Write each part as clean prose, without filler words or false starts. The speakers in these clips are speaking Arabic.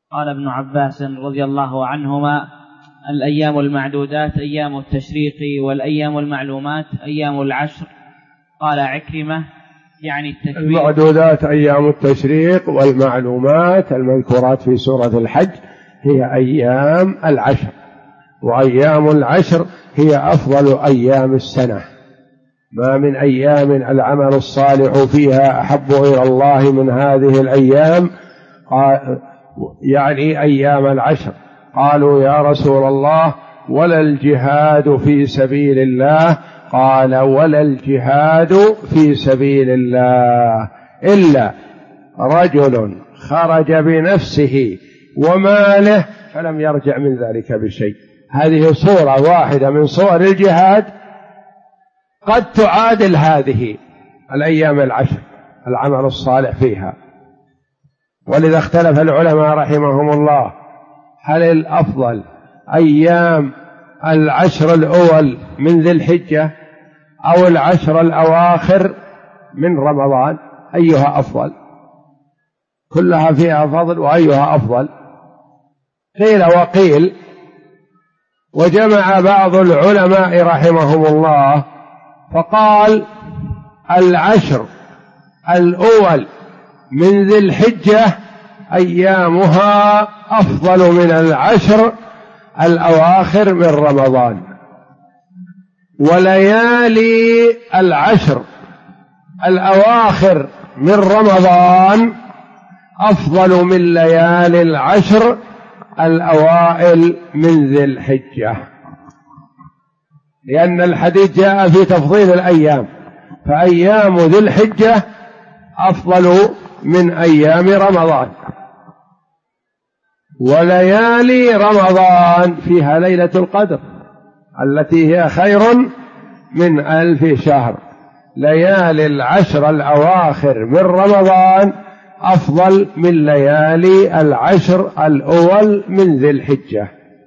قال ابن عباس رضي الله عنهما: الأيام المعدودات أيام التشريق، والأيام المعلومات أيام العشر. قال عكرمة: يعني التكبير. المعدودات أيام التشريق، والمعلومات المذكورات في سورة الحج هي أيام العشر، وأيام العشر هي أفضل أيام السنة. ما من أيام العمل الصالح فيها أحب إلى الله من هذه الأيام، يعني أيام العشر. قالوا: يا رسول الله، ولا الجهاد في سبيل الله؟ قال: ولا الجهاد في سبيل الله إلا رجل خرج بنفسه وماله فلم يرجع من ذلك بشيء. هذه صورة واحدة من صور الجهاد قد تعادل هذه الأيام العشر العمل الصالح فيها. ولذا اختلف العلماء رحمهم الله: هل الأفضل أيام العشر الأول من ذي الحجة أو العشر الأواخر من رمضان؟ أيها أفضل؟ كلها فيها فضل، وأيها أفضل؟ قيل وقيل. وجمع بعض العلماء رحمهم الله فقال: العشر الأول من ذي الحجة أيامها أفضل من العشر الأواخر من رمضان، وليالي العشر الأواخر من رمضان أفضل من ليالي العشر الأوائل من ذي الحجة، لأن الحديث جاء في تفضيل الأيام، فأيام ذي الحجة أفضل من أيام رمضان، وليالي رمضان فيها ليلة القدر التي هي خير من 1000 شهر. ليالي العشر الأواخر من رمضان أفضل من ليالي العشر الأول من ذي الحجة،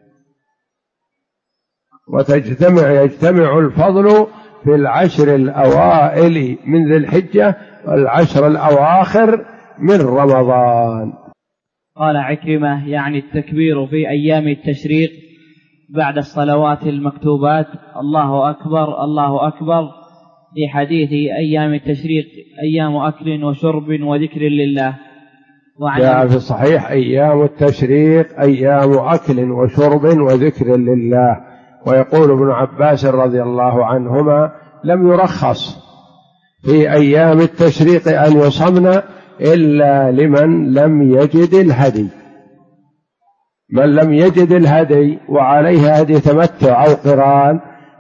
يجتمع الفضل في العشر الأوائل من ذي الحجة والعشر الأواخر من رمضان. قال عكرمة: يعني التكبير في أيام التشريق بعد الصلوات المكتوبات: الله أكبر الله أكبر، في حديث أيام التشريق أيام أكل وشرب وذكر لله. جاء في الصحيح: أيام التشريق أيام أكل وشرب وذكر لله. ويقول ابن عباس رضي الله عنهما: لم يرخص في أيام التشريق أن يصمن إلا لمن لم يجد الهدي. من لم يجد الهدي وعليه هدي تمتع أو قران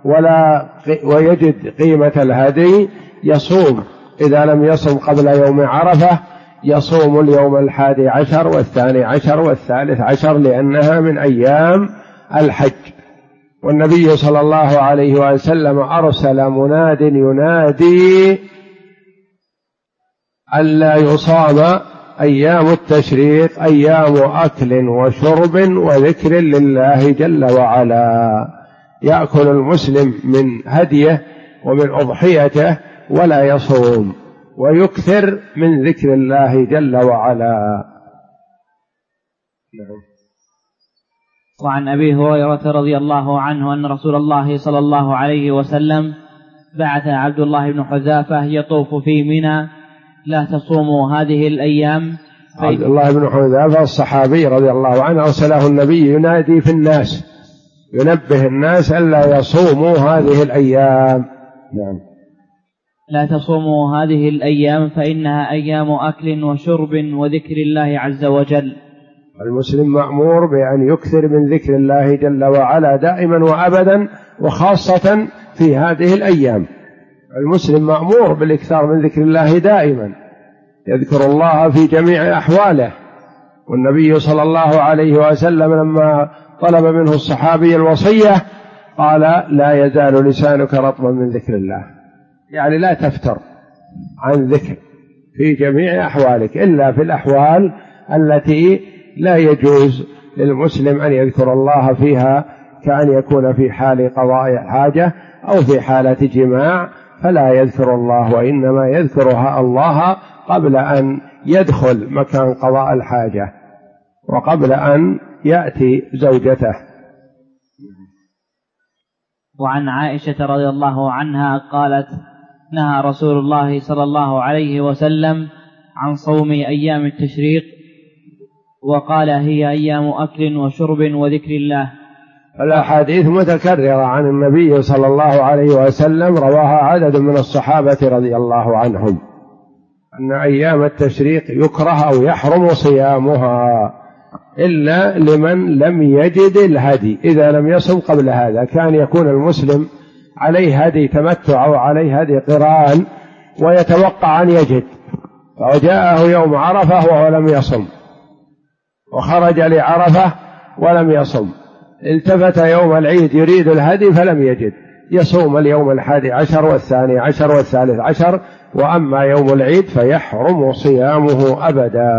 ويجد قيمة الهدي يصوم. إذا لم يصم قبل يوم عرفة يصوم اليوم 11 و12 و13، لأنها من أيام الحج. والنبي صلى الله عليه وسلم أرسل مناد ينادي ألا يصام أيام التشريق أيام أكل وشرب وذكر لله جل وعلا. يأكل المسلم من هديه ومن أضحيته ولا يصوم، ويكثر من ذكر الله جل وعلا. وعن أبي هريرة رضي الله عنه أن رسول الله صلى الله عليه وسلم بعث عبد الله بن حذافة يطوف في منى: لا تصوموا هذه الأيام. عبد الله بن حذافة الصحابي رضي الله عنه أرسله النبي ينادي في الناس، ينبه الناس ألا يصوموا هذه الأيام. نعم. لا تصوموا هذه الأيام فإنها أيام أكل وشرب وذكر الله عز وجل. المسلم مأمور بأن يكثر من ذكر الله جل وعلا دائما وأبدا، وخاصة في هذه الأيام. المسلم مأمور بالإكثار من ذكر الله دائما، يذكر الله في جميع أحواله. والنبي صلى الله عليه وسلم لما طلب منه الصحابي الوصية قال: لا يزال لسانك رطبا من ذكر الله، يعني لا تفتر عن ذكر في جميع أحوالك، إلا في الأحوال التي لا يجوز للمسلم أن يذكر الله فيها، كأن يكون في حال قضاء حاجة أو في حالة جماع فلا يذكر الله، وإنما يذكرها الله قبل أن يدخل مكان قضاء الحاجة. وقبل أن يأتي زوجته. وعن عائشة رضي الله عنها قالت: نهى رسول الله صلى الله عليه وسلم عن صوم أيام التشريق، وقال: هي أيام أكل وشرب وذكر الله. الأحاديث متكررة عن النبي صلى الله عليه وسلم رواها عدد من الصحابة رضي الله عنهم أن أيام التشريق يكره أو يحرم صيامها إلا لمن لم يجد الهدي. إذا لم يصم قبل هذا كان يكون المسلم عليه هدي تمتع أو عليه هدي قران ويتوقع أن يجد، فجاءه يوم عرفة وهو لم يصم، وخرج لعرفة ولم يصم، التفت يوم العيد يريد الهدي فلم يجد، يصوم اليوم 11 والثاني عشر والثالث عشر، وأما يوم العيد فيحرم صيامه أبدا.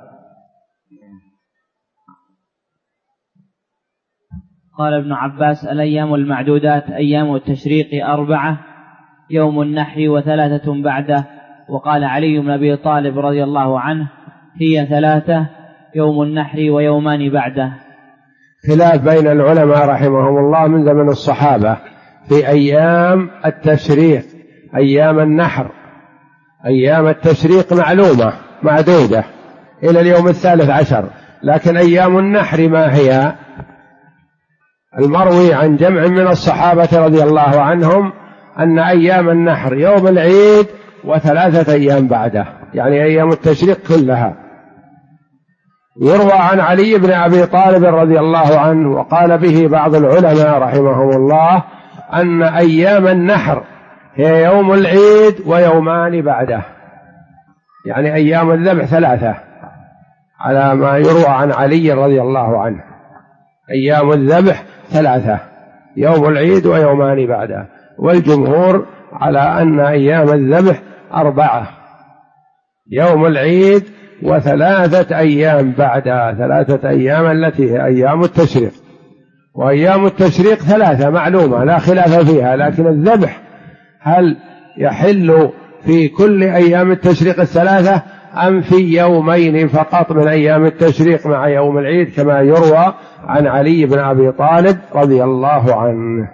قال ابن عباس: الأيام المعدودات أيام التشريق 4، يوم النحر و3 بعده. وقال علي بن أبي طالب رضي الله عنه: هي 3، يوم النحر ويومان بعده. خلاف بين العلماء رحمهم الله من زمن الصحابة في أيام التشريق. أيام النحر أيام التشريق معلومة معدودة إلى اليوم 13، لكن أيام النحر ما هي؟ المروي عن جمع من الصحابة رضي الله عنهم أن أيام النحر يوم العيد و3 أيام بعده، يعني أيام التشريق كلها. يروى عن علي بن أبي طالب رضي الله عنه وقال به بعض العلماء رحمهم الله أن أيام النحر هي يوم العيد ويومان بعده، يعني أيام الذبح 3 على ما يروى عن علي رضي الله عنه. أيام الذبح 3، يوم العيد ويومان بعده. والجمهور على أن أيام الذبح 4، يوم العيد و3 أيام بعدها، 3 أيام التي هي أيام التشريق. وأيام التشريق 3 معلومة لا خلاف فيها، لكن الذبح هل يحل في كل أيام التشريق 3 أم في يومين فقط من أيام التشريق مع يوم العيد كما يروى عن علي بن أبي طالب رضي الله عنه.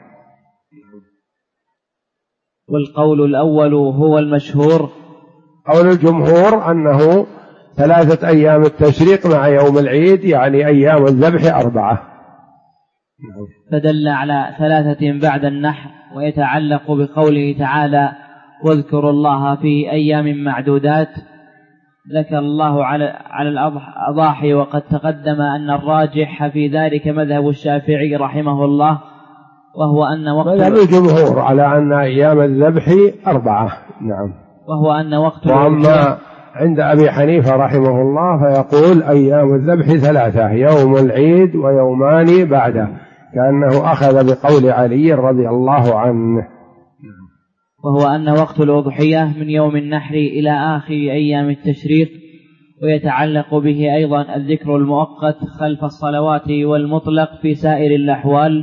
والقول الأول هو المشهور. قول الجمهور أنه 3 أيام التشريق مع يوم العيد، يعني أيام الذبح 4. فدل على 3 بعد النحر، ويتعلق بقوله تعالى: واذكروا الله في أيام معدودات. ذكر الله على الأضاحي، وقد تقدم أن الراجح في ذلك مذهب الشافعي رحمه الله، وهو أن وقت مذهب الجمهور على أن أيام الذبح 4. نعم. وهو أن وقت وأما عند أبي حنيفة رحمه الله فيقول أيام الذبح 3، يوم العيد ويومان بعده، كأنه أخذ بقول علي رضي الله عنه. وهو أن وقت الأضحية من يوم النحر إلى آخر أيام التشريق، ويتعلق به أيضا الذكر المؤقت خلف الصلوات والمطلق في سائر الأحوال.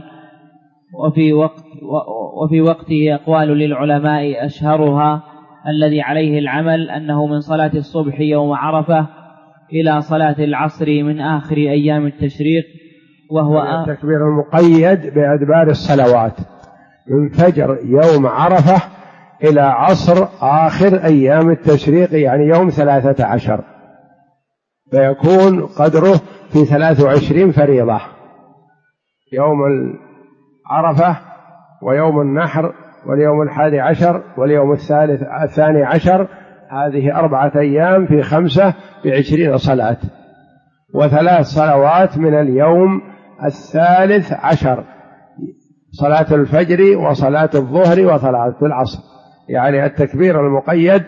وفي وقته أقوال للعلماء، أشهرها الذي عليه العمل أنه من صلاة الصبح يوم عرفة إلى صلاة العصر من آخر أيام التشريق، وهو التكبير المقيد بأدبار الصلوات من فجر يوم عرفة إلى عصر آخر أيام التشريق، يعني يوم 13، فيكون قدره في 23 فريضة: يوم عرفة ويوم النحر واليوم 11 واليوم 12، هذه 4 أيام في 5 ب20 صلاة، و3 صلوات من اليوم 13، صلاة الفجر وصلاة الظهر وصلاة العصر، يعني التكبير المقيد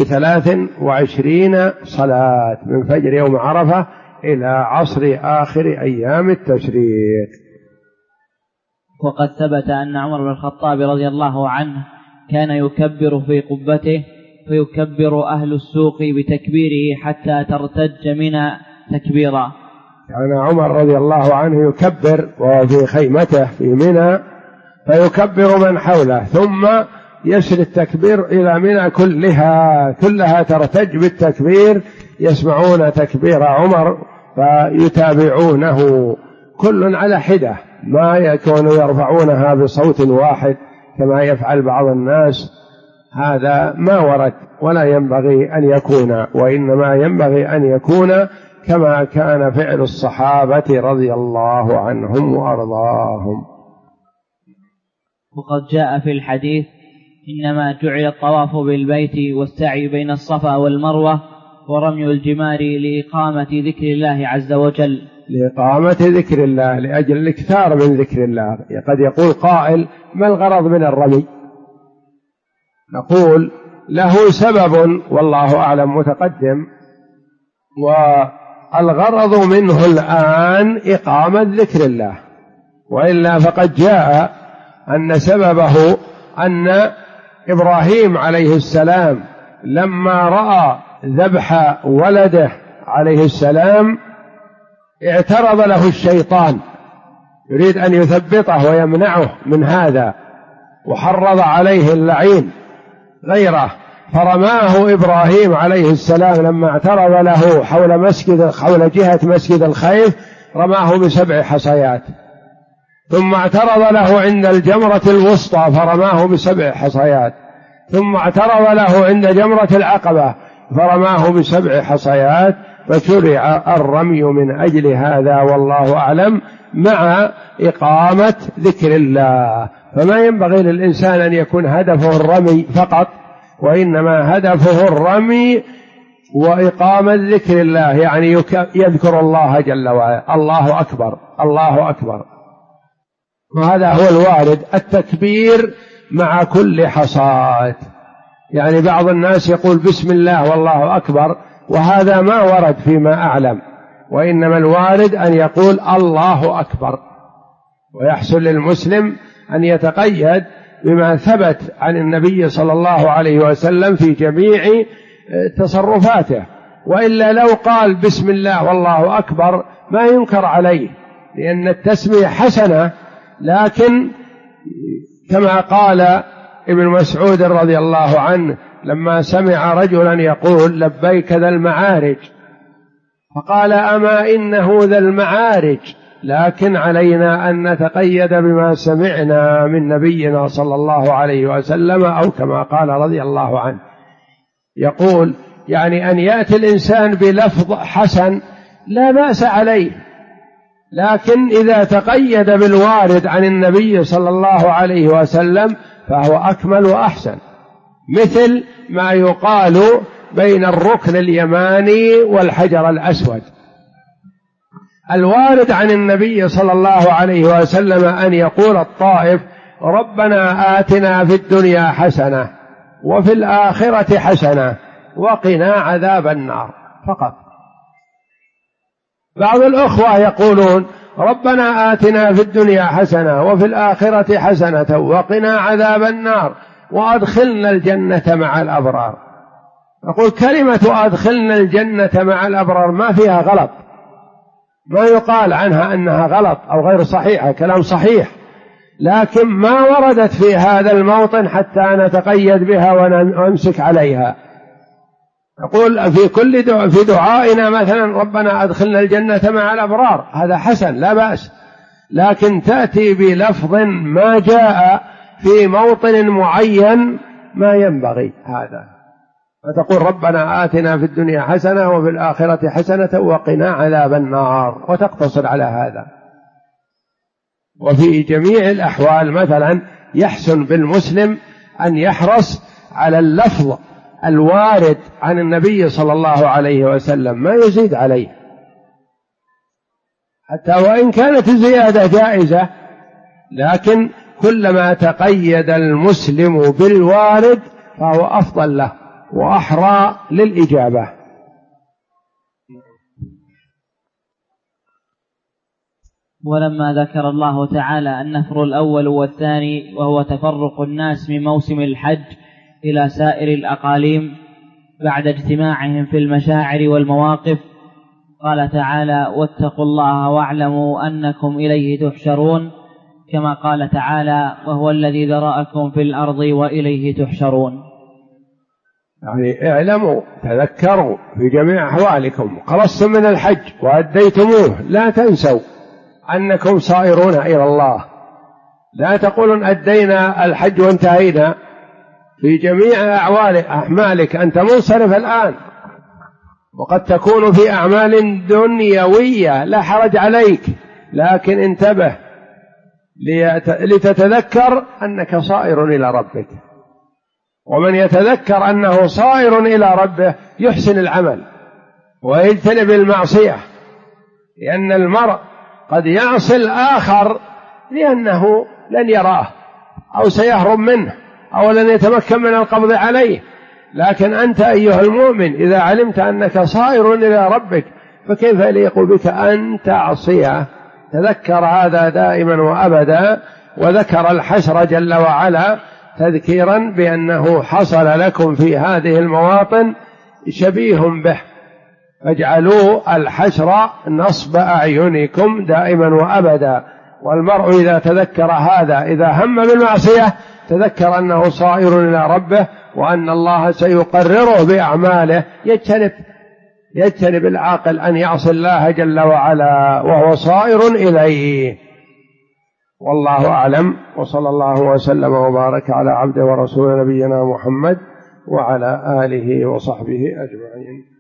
ب23 صلاة من فجر يوم عرفة إلى عصر آخر أيام التشريق. وقد ثبت أن عمر بن الخطاب رضي الله عنه كان يكبر في قبته، فيكبر أهل السوق بتكبيره حتى ترتج منى تكبيرا. كان عمر رضي الله عنه يكبر وهو في خيمته في منى، فيكبر من حوله، ثم يسري التكبير إلى منى كلها ترتج بالتكبير، يسمعون تكبير عمر فيتابعونه كل على حدة، ما يكونوا يرفعونها بصوت واحد كما يفعل بعض الناس. هذا ما ورد ولا ينبغي أن يكون، وإنما ينبغي أن يكون كما كان فعل الصحابة رضي الله عنهم وأرضاهم. وقد جاء في الحديث: إنما جعل الطواف بالبيت والسعي بين الصفا والمروة ورمي الجمار لإقامة ذكر الله عز وجل. لإقامة ذكر الله، لأجل الإكثار من ذكر الله. قد يقول قائل: ما الغرض من الرمي؟ نقول له سبب والله أعلم متقدم، والغرض منه الآن إقامة ذكر الله، وإلا فقد جاء أن سببه أن إبراهيم عليه السلام لما رأى ذبح ولده عليه السلام اعترض له الشيطان يريد أن يثبطه ويمنعه من هذا، وحرض عليه اللعين غيره، فرماه إبراهيم عليه السلام لما اعترض له حول جهة مسجد الخيف، رماه ب7 حصيات. ثم اعترض له عند الجمرة الوسطى فرماه ب7 حصيات. ثم اعترض له عند جمرة العقبة فرماه ب7 حصيات. فشرع الرمي من أجل هذا والله أعلم، مع إقامة ذكر الله. فما ينبغي للإنسان أن يكون هدفه الرمي فقط، وإنما هدفه الرمي وإقامة ذكر الله، يعني يذكر الله جل وعلا، الله أكبر الله أكبر. وهذا هو الوارد، التكبير مع كل حصاة. يعني بعض الناس يقول بسم الله والله أكبر، وهذا ما ورد فيما أعلم، وإنما الوارد أن يقول الله أكبر. ويحصل للمسلم أن يتقيد بما ثبت عن النبي صلى الله عليه وسلم في جميع تصرفاته، وإلا لو قال بسم الله والله أكبر ما ينكر عليه، لأن التسمية حسنة. لكن كما قال ابن مسعود رضي الله عنه لما سمع رجلا يقول لبيك ذا المعارج، فقال: أما إنه ذا المعارج، لكن علينا أن نتقيد بما سمعنا من نبينا صلى الله عليه وسلم، أو كما قال رضي الله عنه. يقول يعني أن يأتي الإنسان بلفظ حسن لا بأس عليه، لكن إذا تقيد بالوارد عن النبي صلى الله عليه وسلم فهو أكمل وأحسن، مثل ما يقال بين الركن اليماني والحجر الأسود. الوارد عن النبي صلى الله عليه وسلم أن يقول الطائف: ربنا آتنا في الدنيا حسنة وفي الآخرة حسنة وقنا عذاب النار فقط. بعض الأخوة يقولون: ربنا آتنا في الدنيا حسنة وفي الآخرة حسنة وقنا عذاب النار وأدخلنا الجنة مع الأبرار. أقول كلمة أدخلنا الجنة مع الأبرار ما فيها غلط، ما يقال عنها أنها غلط أو غير صحيحة، كلام صحيح، لكن ما وردت في هذا الموطن حتى نتقيد بها ونمسك عليها. نقول في دعائنا مثلا: ربنا أدخلنا الجنة مع الأبرار، هذا حسن لا بأس، لكن تأتي بلفظ ما جاء في موطن معين ما ينبغي هذا. فتقول: ربنا آتنا في الدنيا حسنة وفي الآخرة حسنة وقنا عذاب النار، وتقتصر على هذا. وفي جميع الأحوال مثلا يحسن بالمسلم أن يحرص على اللفظ الوارد عن النبي صلى الله عليه وسلم، ما يزيد عليه، حتى وإن كانت الزيادة جائزة، لكن كلما تقيد المسلم بالوارد فهو أفضل له وأحرى للإجابة. ولما ذكر الله تعالى النفر الأول والثاني وهو تفرق الناس من موسم الحج إلى سائر الأقاليم بعد اجتماعهم في المشاعر والمواقف، قال تعالى: واتقوا الله واعلموا أنكم إليه تحشرون، كما قال تعالى: وهو الذي ذرأكم في الأرض وإليه تحشرون. يعني اعلموا تذكروا في جميع أحوالكم، خلصتم من الحج وأديتموه لا تنسوا أنكم صائرون إلى الله. لا تقولون أدينا الحج وانتهينا، في جميع أعمالك أنت منصرف الآن، وقد تكون في أعمال دنيوية لا حرج عليك، لكن انتبه لتتذكر أنك صائر إلى ربك. ومن يتذكر أنه صائر إلى ربه يحسن العمل ويجتنب المعصية، لأن المرء قد يعصي الآخر لأنه لن يراه أو سيهرب منه أو لن يتمكن من القبض عليه، لكن أنت أيها المؤمن إذا علمت أنك صائر إلى ربك فكيف يليق بك أن تعصيه؟ تذكر هذا دائما وأبدا، وذكر الحشر جل وعلا تذكيرا بأنه حصل لكم في هذه المواطن شبيه به، فاجعلوا الحشر نصب أعينكم دائما وأبدا. والمرء إذا تذكر هذا إذا هم بالمعصية تذكر أنه صائر إلى ربه وأن الله سيقرره بأعماله، يجتنب العاقل أن يعصي الله جل وعلا وهو صائر إليه. والله أعلم، وصلى الله وسلم وبارك على عبده ورسول نبينا محمد وعلى آله وصحبه أجمعين.